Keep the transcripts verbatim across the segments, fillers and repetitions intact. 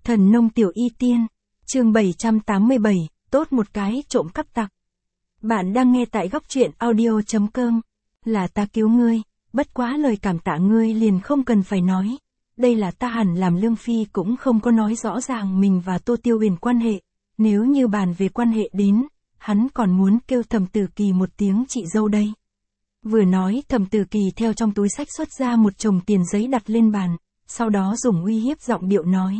Thần nông tiểu y tiên, chương bảy trăm tám mươi bảy, tốt một cái trộm cắp tặc. Bạn đang nghe tại góc truyện audio chấm com, là ta cứu ngươi, bất quá lời cảm tạ ngươi liền không cần phải nói. Đây là ta hẳn làm. Lương Phi cũng không có nói rõ ràng mình và Tô Tiêu Huyền quan hệ, nếu như bàn về quan hệ đến, hắn còn muốn kêu Thẩm Tử Kỳ một tiếng chị dâu đây. Vừa nói Thẩm Tử Kỳ theo trong túi xách xuất ra một chồng tiền giấy đặt lên bàn, sau đó dùng uy hiếp giọng điệu nói.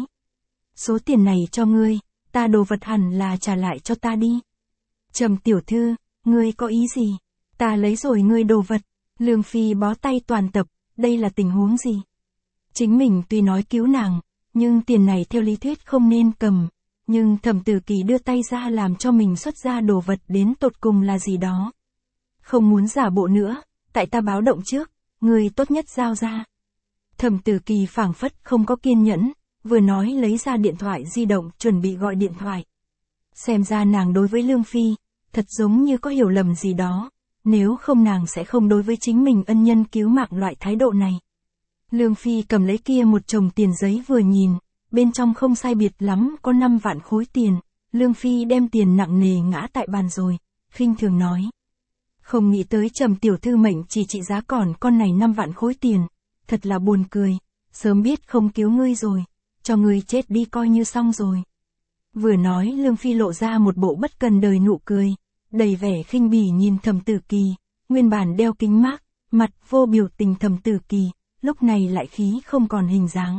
Số tiền này cho ngươi, ta đồ vật hẳn là trả lại cho ta đi. Trầm tiểu thư, ngươi có ý gì? Ta lấy rồi ngươi đồ vật. Lương Phi bó tay toàn tập, đây là tình huống gì? Chính mình tuy nói cứu nàng, nhưng tiền này theo lý thuyết không nên cầm. Nhưng Thẩm Tử Kỳ đưa tay ra làm cho mình xuất ra đồ vật đến tột cùng là gì đó. Không muốn giả bộ nữa, tại ta báo động trước, ngươi tốt nhất giao ra. Thẩm Tử Kỳ phảng phất không có kiên nhẫn, vừa nói lấy ra điện thoại di động chuẩn bị gọi điện thoại. Xem ra nàng đối với Lương Phi, thật giống như có hiểu lầm gì đó, nếu không nàng sẽ không đối với chính mình ân nhân cứu mạng loại thái độ này. Lương Phi cầm lấy kia một chồng tiền giấy vừa nhìn, bên trong không sai biệt lắm có năm vạn khối tiền. Lương Phi đem tiền nặng nề ngã tại bàn rồi, khinh thường nói. Không nghĩ tới Trầm tiểu thư mệnh chỉ trị giá còn con này năm vạn khối tiền, thật là buồn cười, sớm biết không cứu ngươi rồi, cho ngươi chết đi coi như xong rồi. Vừa nói Lương Phi lộ ra một bộ bất cần đời nụ cười, đầy vẻ khinh bỉ nhìn Thẩm Tử Kỳ, nguyên bản đeo kính mác, mặt vô biểu tình Thẩm Tử Kỳ, lúc này lại khí không còn hình dáng.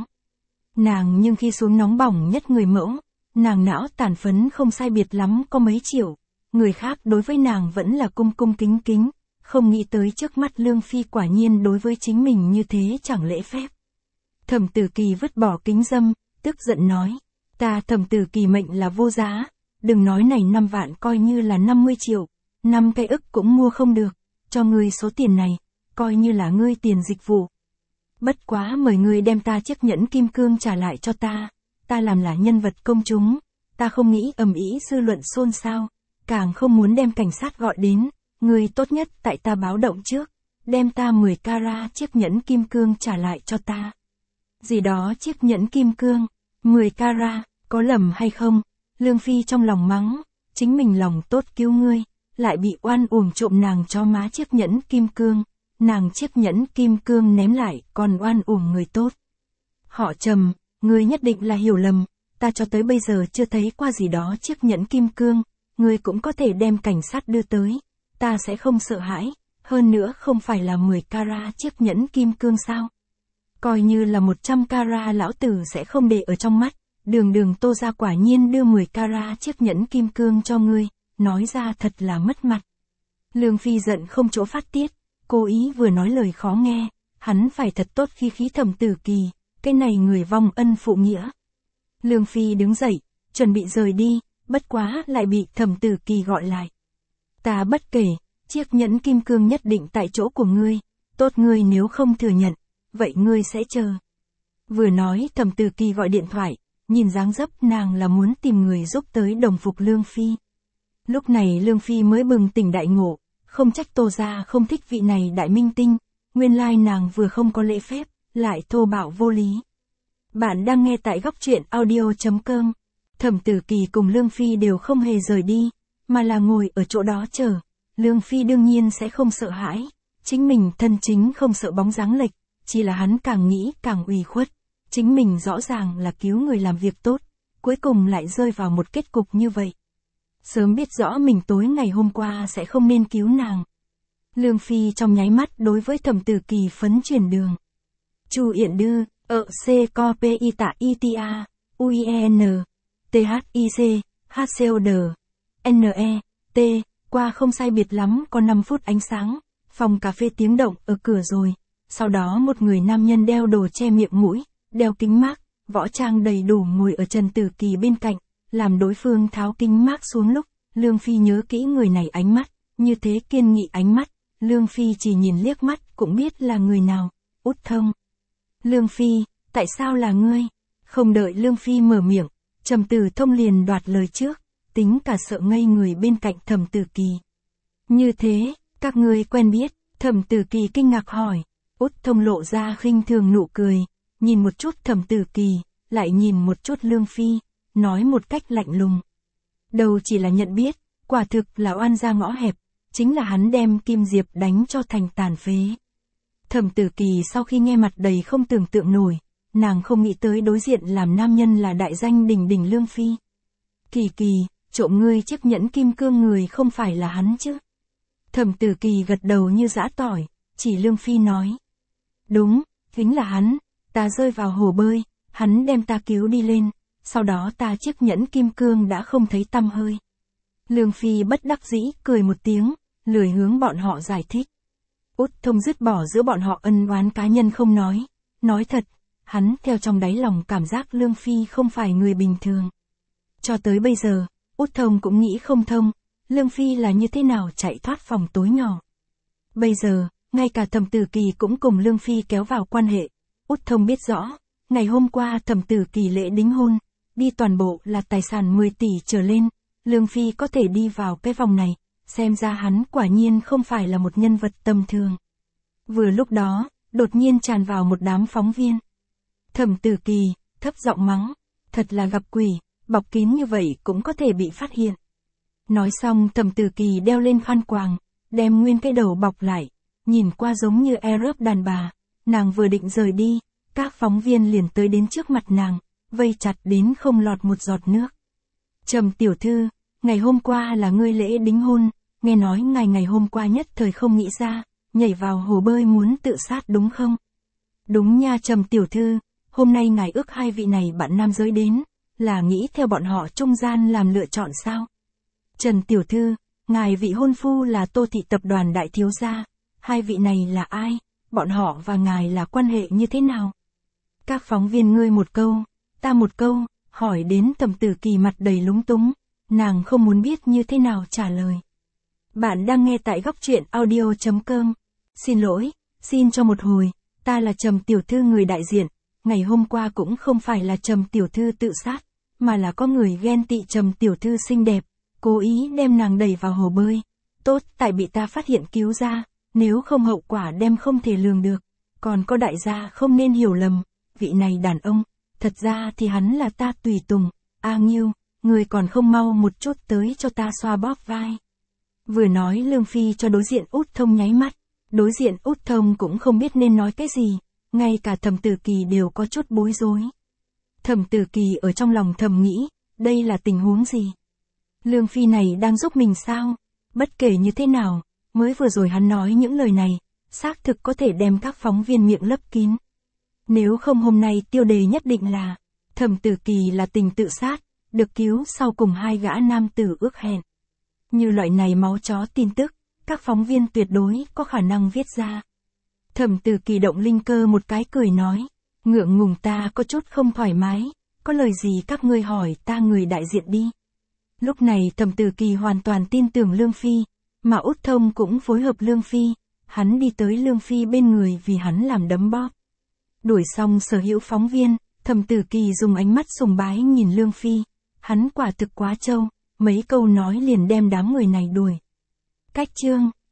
Nàng nhưng khi xuống nóng bỏng nhất người mẫu, nàng não tàn phấn không sai biệt lắm có mấy triệu, người khác đối với nàng vẫn là cung cung kính kính, không nghĩ tới trước mắt Lương Phi quả nhiên đối với chính mình như thế chẳng lễ phép. Thẩm Tử Kỳ vứt bỏ kính dâm, tức giận nói, ta Thẩm Tử Kỳ mệnh là vô giá, đừng nói này năm vạn coi như là năm mươi triệu, năm cây ức cũng mua không được, cho ngươi số tiền này, coi như là ngươi tiền dịch vụ. Bất quá mời ngươi đem ta chiếc nhẫn kim cương trả lại cho ta, ta làm là nhân vật công chúng, ta không nghĩ ầm ĩ dư luận xôn xao, càng không muốn đem cảnh sát gọi đến, ngươi tốt nhất tại ta báo động trước, đem ta mười carat chiếc nhẫn kim cương trả lại cho ta. Gì đó chiếc nhẫn kim cương, mười carat, có lầm hay không? Lương Phi trong lòng mắng, chính mình lòng tốt cứu ngươi, lại bị oan uổng trộm nàng cho má chiếc nhẫn kim cương, nàng chiếc nhẫn kim cương ném lại còn oan uổng người tốt. Họ Trầm, ngươi nhất định là hiểu lầm, ta cho tới bây giờ chưa thấy qua gì đó chiếc nhẫn kim cương, ngươi cũng có thể đem cảnh sát đưa tới, ta sẽ không sợ hãi, hơn nữa không phải là mười carat chiếc nhẫn kim cương sao? Coi như là một trăm carat lão tử sẽ không để ở trong mắt, đường đường Tô gia quả nhiên đưa mười carat chiếc nhẫn kim cương cho ngươi, nói ra thật là mất mặt. Lương Phi giận không chỗ phát tiết, cố ý vừa nói lời khó nghe, hắn phải thật tốt khi khí Thẩm Tử Kỳ, cái này người vong ân phụ nghĩa. Lương Phi đứng dậy, chuẩn bị rời đi, bất quá lại bị Thẩm Tử Kỳ gọi lại. Ta bất kể, chiếc nhẫn kim cương nhất định tại chỗ của ngươi, tốt ngươi nếu không thừa nhận, vậy ngươi sẽ chờ. Vừa nói Thẩm Tử Kỳ gọi điện thoại, nhìn dáng dấp nàng là muốn tìm người giúp tới đồng phục Lương Phi. Lúc này Lương Phi mới bừng tỉnh đại ngộ, không trách Tô gia không thích vị này đại minh tinh, nguyên lai nàng vừa không có lễ phép, lại thô bạo vô lý. Bạn đang nghe tại góc truyện audio chấm com. Thẩm Tử Kỳ cùng Lương Phi đều không hề rời đi, mà là ngồi ở chỗ đó chờ. Lương Phi đương nhiên sẽ không sợ hãi, chính mình thân chính không sợ bóng dáng lệch, chỉ là hắn càng nghĩ càng ủy khuất. Chính mình rõ ràng là cứu người làm việc tốt, cuối cùng lại rơi vào một kết cục như vậy. Sớm biết rõ mình tối ngày hôm qua sẽ không nên cứu nàng. Lương Phi trong nháy mắt đối với Thẩm Tử Kỳ phấn chuyển đường. Chu Yện Đư, ở C Co P I Tạ I T A, U I E N, T H I C, H C O D, N E, T, qua không sai biệt lắm có năm phút ánh sáng, phòng cà phê tiếng động ở cửa rồi. Sau đó một người nam nhân đeo đồ che miệng mũi, đeo kính mác, võ trang đầy đủ ngồi ở Trần Tử Kỳ bên cạnh, làm đối phương tháo kính mác xuống lúc, Lương Phi nhớ kỹ người này ánh mắt, như thế kiên nghị ánh mắt, Lương Phi chỉ nhìn liếc mắt cũng biết là người nào, Út Thông. Lương Phi, tại sao là ngươi? Không đợi Lương Phi mở miệng, Trầm Tử Thông liền đoạt lời trước, tính cả sợ ngây người bên cạnh Thẩm Tử Kỳ. Như thế, các ngươi quen biết? Thẩm Tử Kỳ kinh ngạc hỏi. Út Thông lộ ra khinh thường nụ cười, nhìn một chút Thẩm Tử Kỳ, lại nhìn một chút Lương Phi, nói một cách lạnh lùng. Đâu chỉ là nhận biết, quả thực là oan gia ngõ hẹp, chính là hắn đem Kim Diệp đánh cho thành tàn phế. Thẩm Tử Kỳ sau khi nghe mặt đầy không tưởng tượng nổi, nàng không nghĩ tới đối diện làm nam nhân là đại danh đỉnh đỉnh Lương Phi. Kỳ Kỳ, trộm ngươi chiếc nhẫn kim cương người không phải là hắn chứ? Thẩm Tử Kỳ gật đầu như giã tỏi, chỉ Lương Phi nói. Đúng, chính là hắn, ta rơi vào hồ bơi, hắn đem ta cứu đi lên, sau đó ta chiếc nhẫn kim cương đã không thấy tăm hơi. Lương Phi bất đắc dĩ cười một tiếng, lười hướng bọn họ giải thích. Út Thông dứt bỏ giữa bọn họ ân oán cá nhân không nói, nói thật, hắn theo trong đáy lòng cảm giác Lương Phi không phải người bình thường. Cho tới bây giờ, Út Thông cũng nghĩ không thông, Lương Phi là như thế nào chạy thoát phòng tối nhỏ. Bây giờ, ngay cả Thẩm Tử Kỳ cũng cùng Lương Phi kéo vào quan hệ, Út Thông biết rõ, ngày hôm qua Thẩm Tử Kỳ lễ đính hôn, đi toàn bộ là tài sản mười tỷ trở lên, Lương Phi có thể đi vào cái vòng này, xem ra hắn quả nhiên không phải là một nhân vật tầm thường. Vừa lúc đó, đột nhiên tràn vào một đám phóng viên. Thẩm Tử Kỳ, thấp giọng mắng, thật là gặp quỷ, bọc kín như vậy cũng có thể bị phát hiện. Nói xong Thẩm Tử Kỳ đeo lên khăn quàng, đem nguyên cái đầu bọc lại, nhìn qua giống như Arab đàn bà, nàng vừa định rời đi, các phóng viên liền tới đến trước mặt nàng, vây chặt đến không lọt một giọt nước. Trầm tiểu thư, ngày hôm qua là ngươi lễ đính hôn, nghe nói ngài ngày hôm qua nhất thời không nghĩ ra, nhảy vào hồ bơi muốn tự sát đúng không? Đúng nha Trầm tiểu thư, hôm nay ngài ước hai vị này bạn nam giới đến, là nghĩ theo bọn họ trung gian làm lựa chọn sao? Trần tiểu thư, ngài vị hôn phu là Tô thị tập đoàn đại thiếu gia, hai vị này là ai? Bọn họ và ngài là quan hệ như thế nào? Các phóng viên ngươi một câu, ta một câu, hỏi đến Thẩm Tử Kỳ mặt đầy lúng túng, nàng không muốn biết như thế nào trả lời. Bạn đang nghe tại góc truyện audio chấm com. Xin lỗi, xin cho một hồi, ta là Trầm tiểu thư người đại diện, ngày hôm qua cũng không phải là Trầm tiểu thư tự sát, mà là có người ghen tị Trầm tiểu thư xinh đẹp, cố ý đem nàng đẩy vào hồ bơi. Tốt tại bị ta phát hiện cứu ra, nếu không hậu quả đem không thể lường được. Còn có đại gia không nên hiểu lầm, vị này đàn ông, thật ra thì hắn là ta tùy tùng. A Nghiêu, người còn không mau một chút tới cho ta xoa bóp vai. Vừa nói Lương Phi cho đối diện Út Thông nháy mắt, đối diện Út Thông cũng không biết nên nói cái gì, ngay cả Thẩm Tử Kỳ đều có chút bối rối. Thẩm Tử Kỳ ở trong lòng thầm nghĩ, đây là tình huống gì? Lương Phi này đang giúp mình sao? Bất kể như thế nào, mới vừa rồi hắn nói những lời này, xác thực có thể đem các phóng viên miệng lấp kín. Nếu không hôm nay tiêu đề nhất định là, Thẩm Tử Kỳ là tình tự sát, được cứu sau cùng hai gã nam tử ước hẹn. Như loại này máu chó tin tức, các phóng viên tuyệt đối có khả năng viết ra. Thẩm Tử Kỳ động linh cơ một cái cười nói, ngượng ngùng ta có chút không thoải mái, có lời gì các ngươi hỏi ta người đại diện đi. Lúc này Thẩm Tử Kỳ hoàn toàn tin tưởng Lương Phi, mà Út Thông cũng phối hợp Lương Phi, hắn đi tới Lương Phi bên người vì hắn làm đấm bóp. Đuổi xong sở hữu phóng viên, Thẩm Tử Kỳ dùng ánh mắt sùng bái nhìn Lương Phi, hắn quả thực quá trâu, mấy câu nói liền đem đám người này đuổi. Cách chương